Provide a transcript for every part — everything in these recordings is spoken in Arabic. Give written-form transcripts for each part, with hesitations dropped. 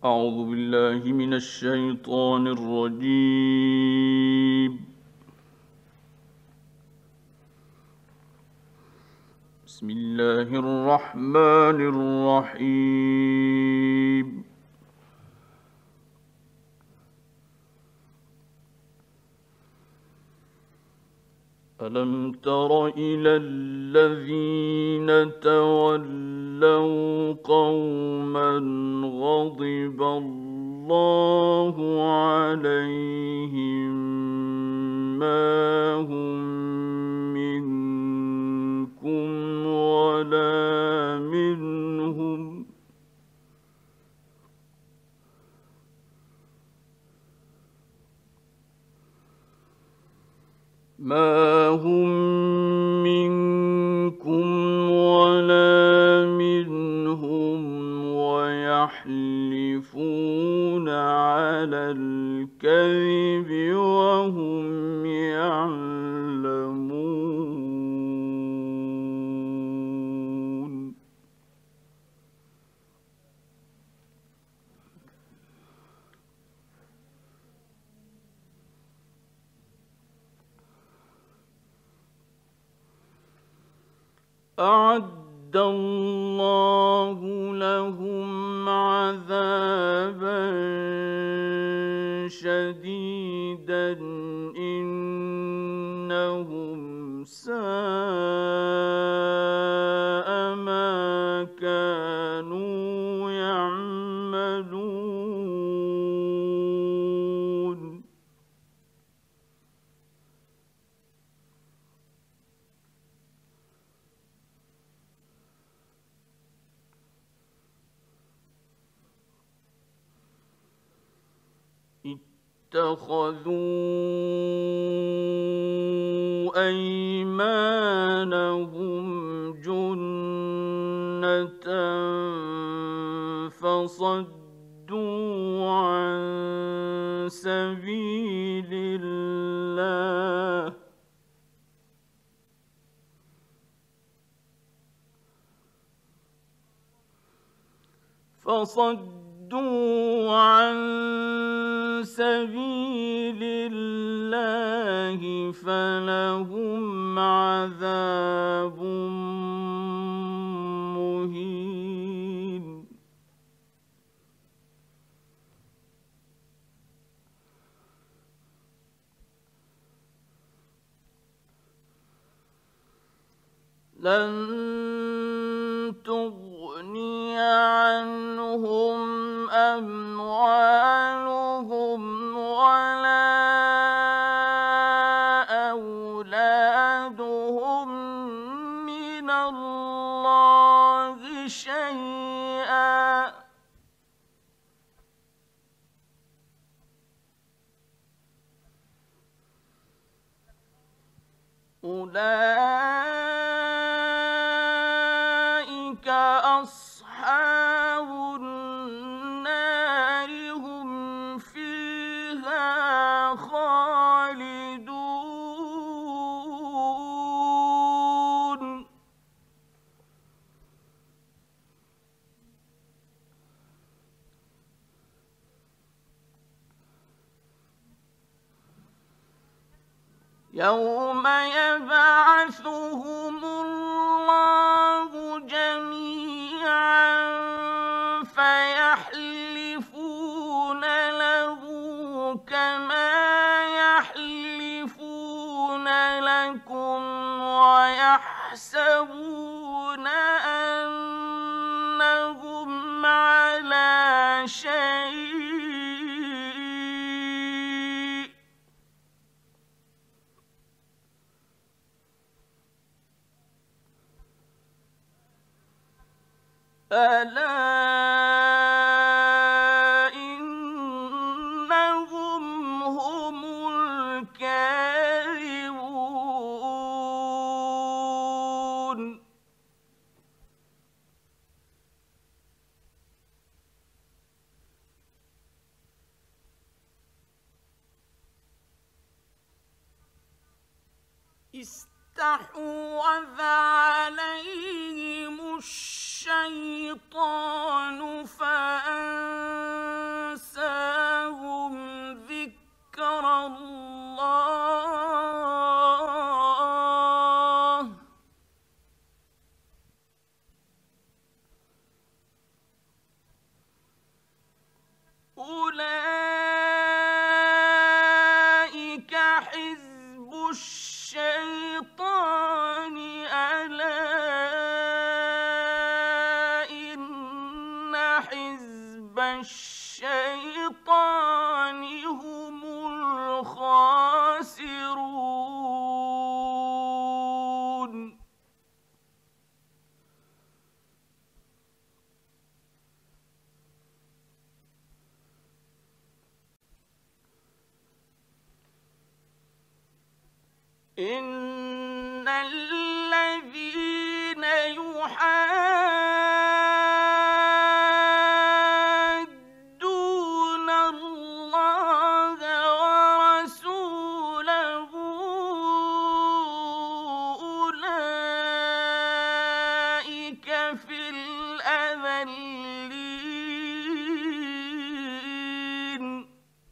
أعوذ بالله من الشيطان الرجيم. بسم الله الرحمن الرحيم. ألم تر إلى الذين تولوا قوما غضب الله عليهم ما هم منكم ولا منهم ويحلفون على الكذب وهم يعلمون. أعد الله لهم عذابا شديدا إنهم ساء ما كانوا يعملون. اتخذوا أيمانهم جنة فصدوا عن سبيل الله فلهم عذاب مهين. لن تغني عنهم أموالهم ولا أولادهم من الله شيئا أولئك أصحاب النار هم فيها خالدون. يوم يبعثهم الله جميعا فيحلفون له كما يحلفون لكم ويحسبون أنهم على شيء ألا إنهم هم الكاذبون. استحوذ عليهم الشيطان فأنساهم حزب الشيطان هم الخاسرون إن الذين يحادون الله ورسوله أولئك في الأذلين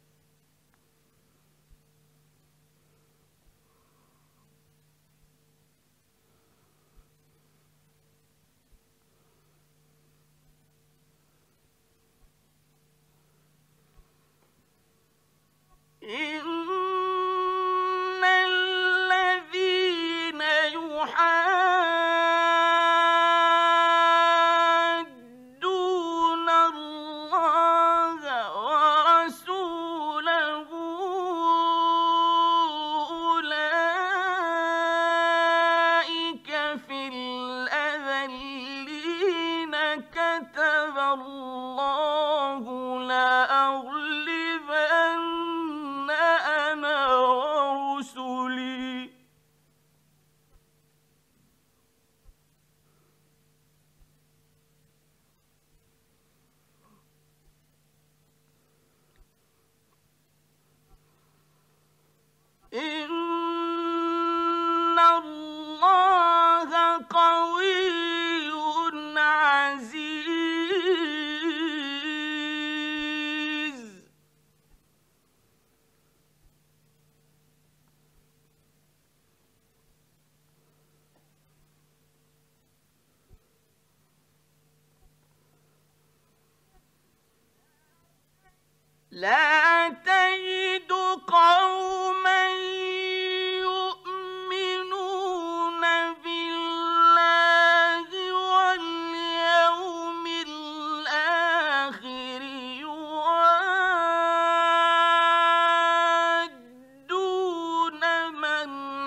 إن الذين يحادون الله ورسوله أولئك في الأذلين كتب الله لأغلبن أنا ورسلي إن الله قوي عزيز لا تجد قوما يؤمنون بالله واليوم الآخر يوادون من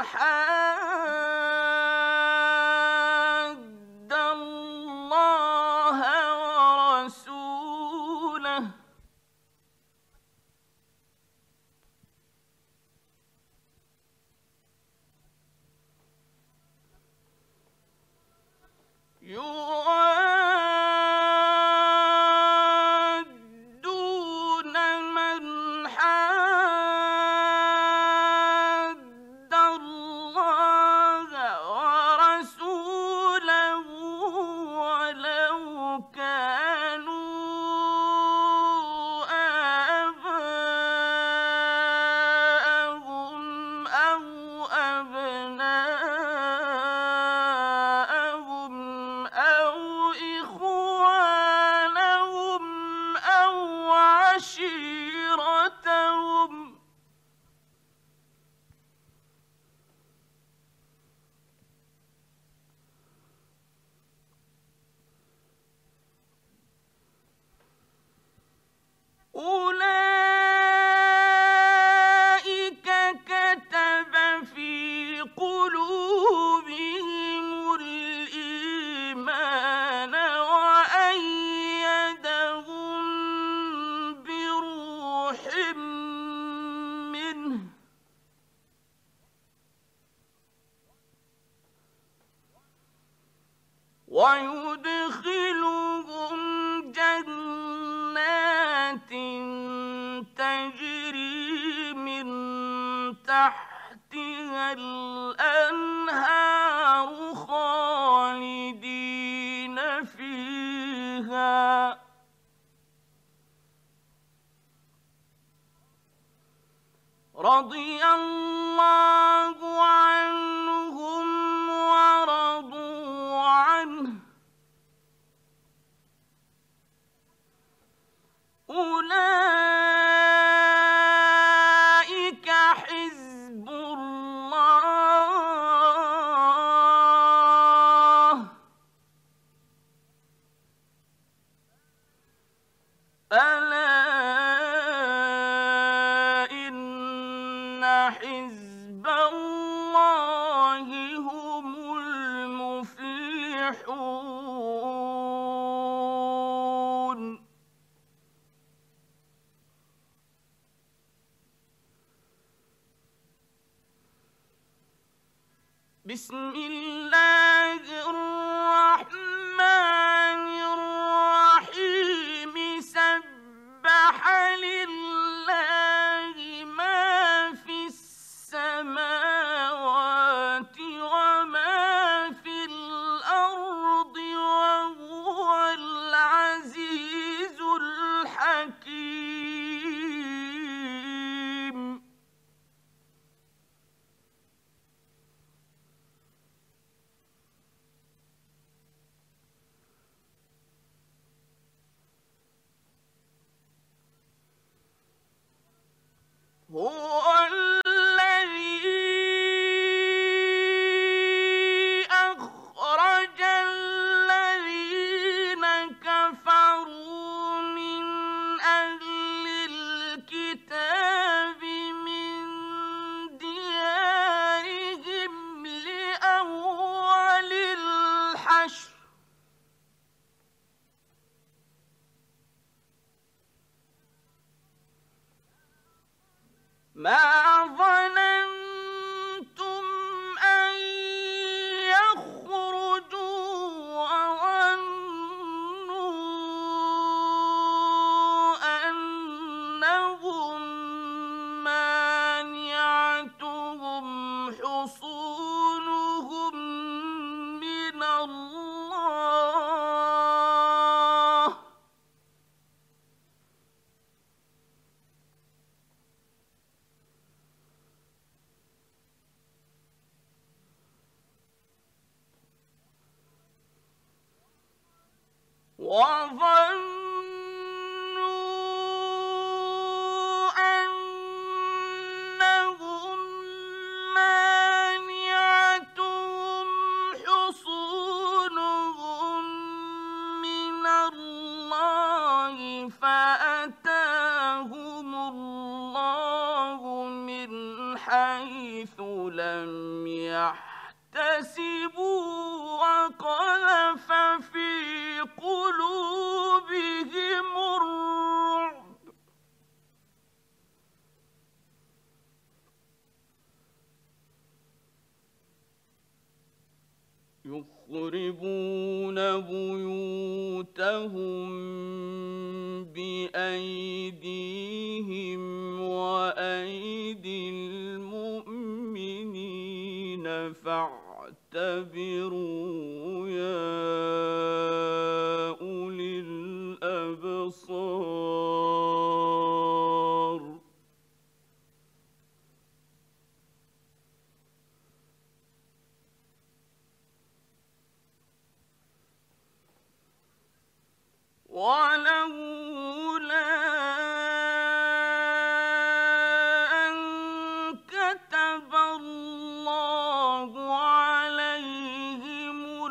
حاد الله ورسوله يوادون من حاد الله ورسوله ولو كانوا آباءهم أو أبناءهم أو إخوانهم أو عشيرتهم أولئك كتب في قلوبهم الإيمان وأيدهم بروح منه ويدخلهم جنات تجري من تحتها الأنهار خالدين فيها رضي الله عنهم ورضوا عنه أولئك حزب الله ألا إن حزب الله هم المفلحون بسم الله الرحمن الرحيم سبح لله ما في السماوات وما في الأرض وهو العزيز الحكيم هو الذي أخرج الذين كفروا من أهل الكتاب من ديارهم لأول الحشر ما ظننتم أن يخرجوا وظنوا أنهم مانعتهم حصونهم من الله وظنوا أنهم مانعتهم حصونهم من الله فأتاهم الله من حيث لم يحتسبوا وقذف في قلوبهم الرعب يخربون بيوتهم بأيديهم وأيدي المؤمنين فاعتبروا يا أولي الأبصار ولولا أن كتب الله عليهم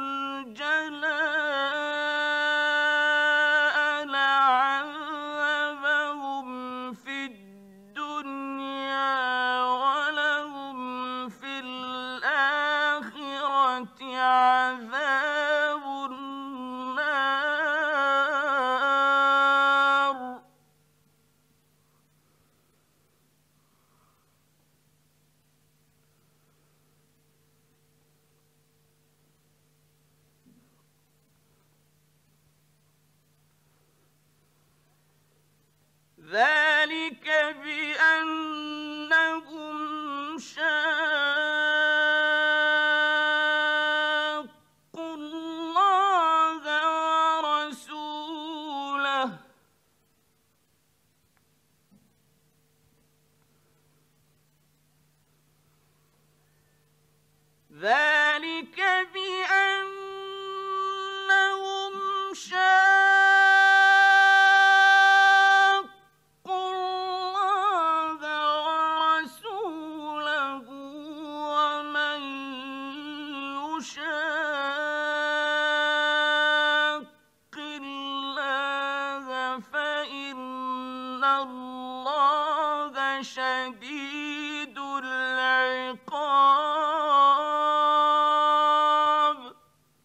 الجلاء لعذبهم في الدنيا ولهم في الآخرة عذاب النار ذلك بأنهم شاقوا الله ورسوله ذلك بأنهم شاقوا شديد العقاب.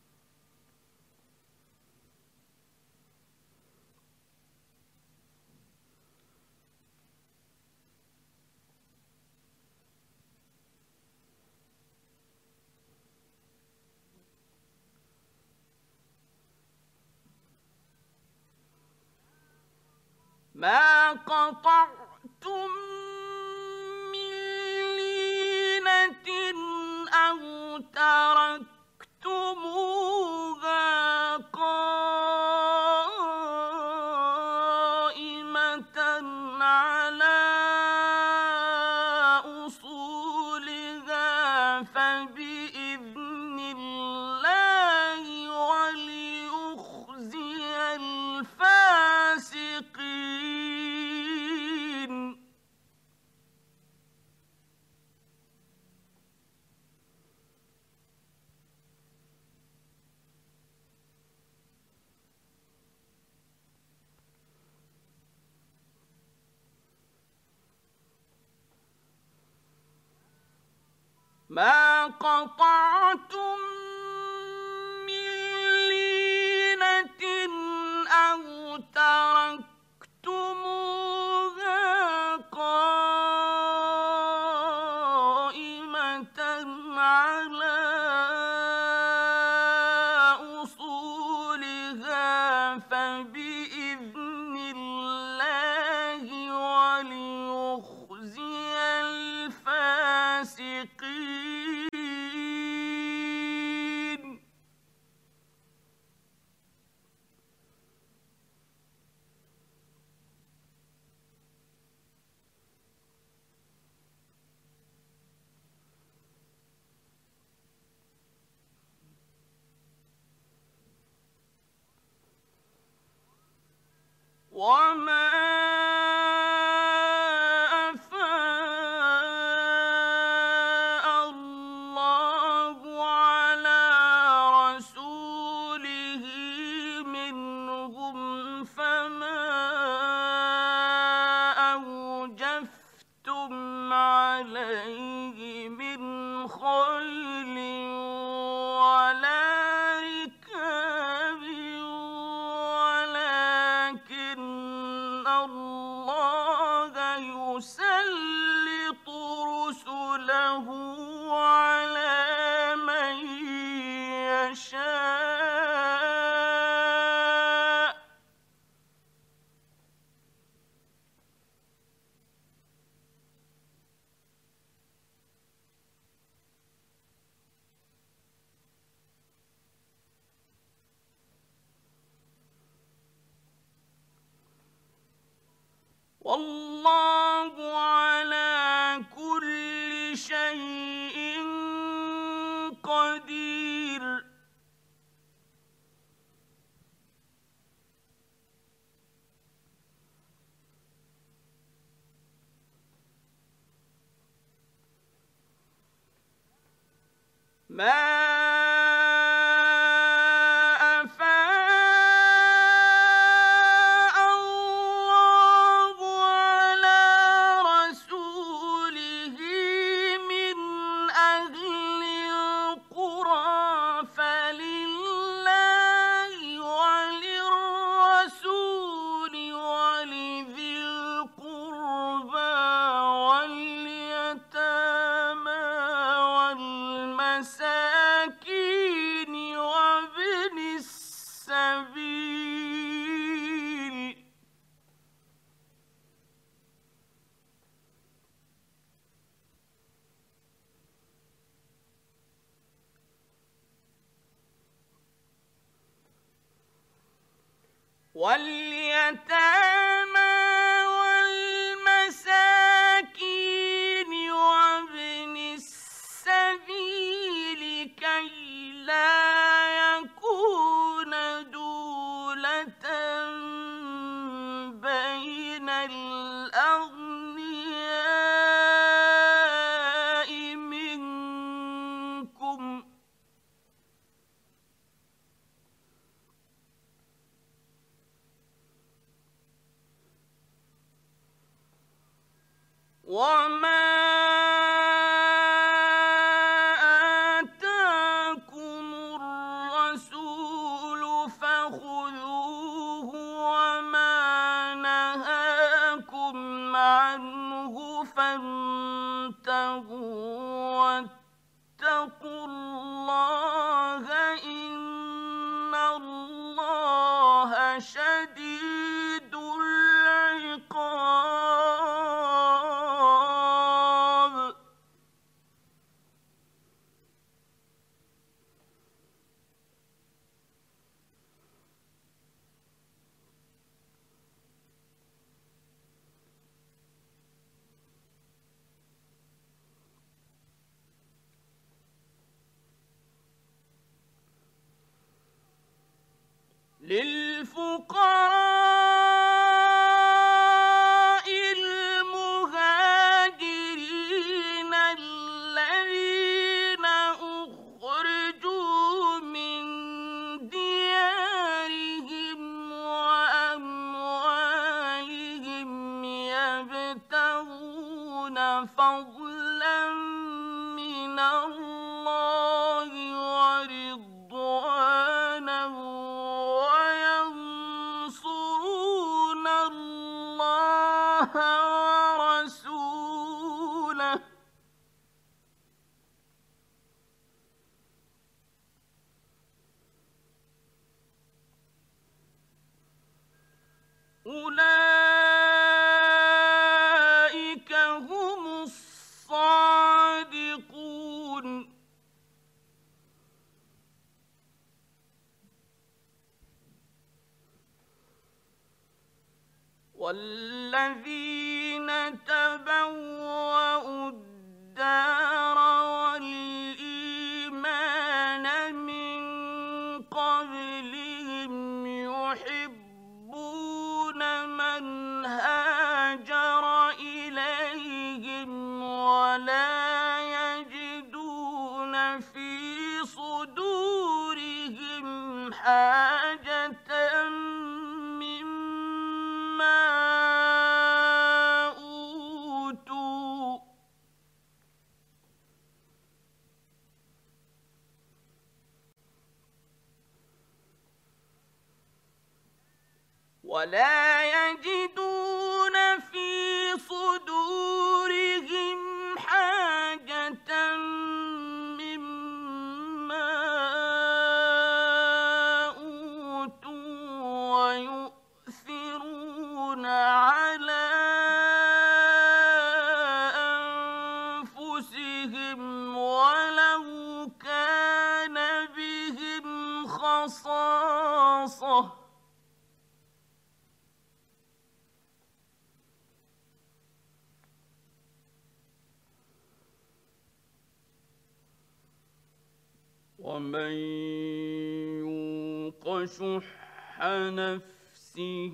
ما قطعتم من لينة أو تركتموها قائمة على أصولها فبإذن الله وليخزي الفاسقين. ما قطعتم من لينة أو تركتموها قائمة على أصولها فبإذن الله وليخزي الفاسقين. وما أفاء الله على رسوله منهم فما أوجفتم عليه من خيل ولا ركاب ولكن الله يسلط رسله على من يشاء. والله على كل شيء قدير. ما أفاء الله على رسوله من أهل القرى فلله وللرسول ولذي القربى واليتامى والمساكين وابن السبيل. واليتامى والمساكين وابن السبيل كي لا يكون دولة بين الأغنياء منكم. وما آتاكم الرسول فخذوه وما نهاكم عنه فانتهوا واتقوا الله إن الله شديد العقاب. للفقراء المهاجرين الذين أخرجوا من ديارهم وأموالهم يبتغون فضلا من الله ورضوانا وينصرون الله ورسوله أولئك هم الصادقون. والذين تبوأوا الدار والإيمان من قبلهم يحبون من هاجر إليهم ولا يجدون في صدورهم حاجة مما أوتوا ويؤثرون على أنفسهم ولو كان بهم خصاصة ومن يوق شح نفسه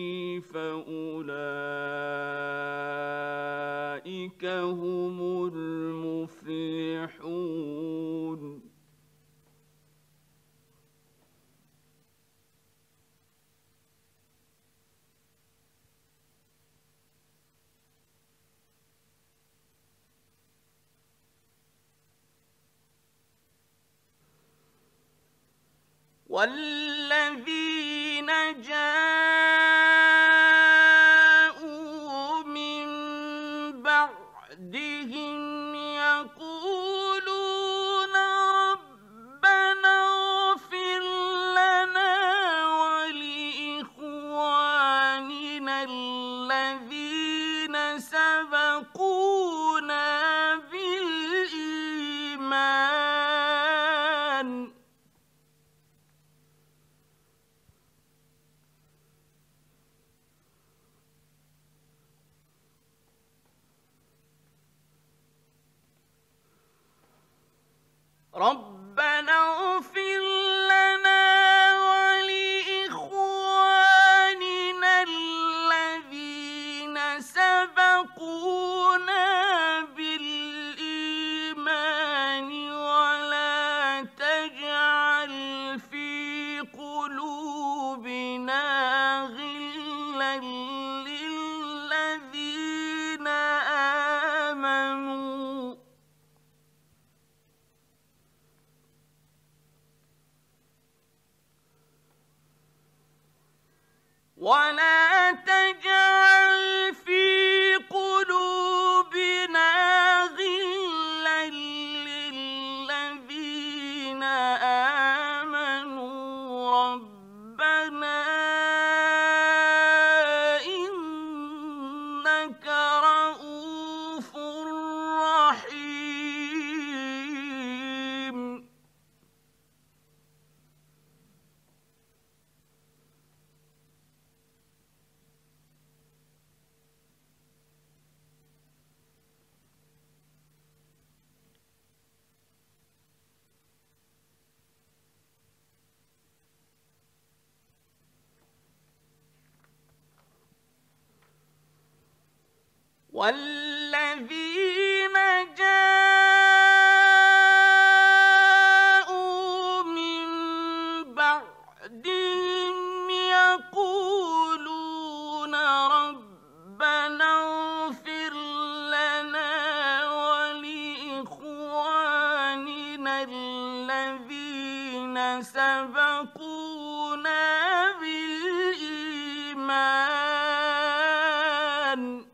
فأولئك هم المفلحون. والذين جاءوا من بعدهم يقولون ربنا اغفر لنا ولإخواننا الذين سبقونا بالإيمان ربنا اغفر لنا ولإخواننا الذين سبقونا بالإيمان ولا تجعل في قلوبنا غلا للذين إنك رؤوف رحيم. والذين جاءوا من بعدهم يقولون ربنا اغفر لنا ولإخواننا الذين سبقونا بالإيمان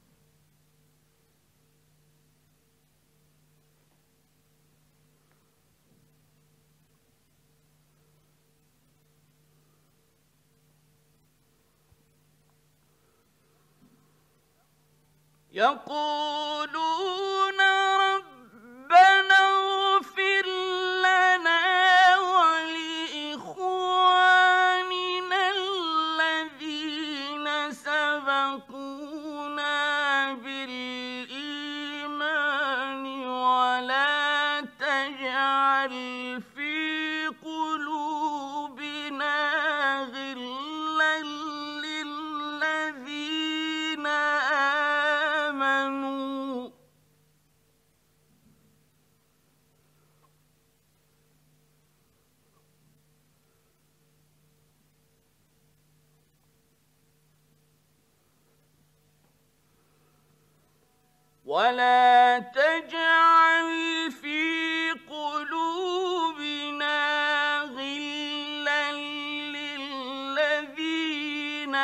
يقولون ربنا اغفر لنا ولإخواننا الذين سبقونا بالإيمان ولا تجعل في قلوبنا غلا للذين آمنوا ولا تجعل في قلوبنا غلا للذين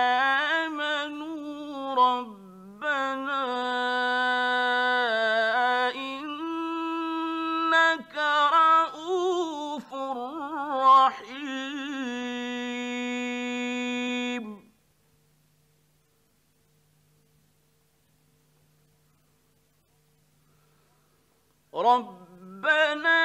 آمنوا ربنا إنك رؤوف رحيم. ربنا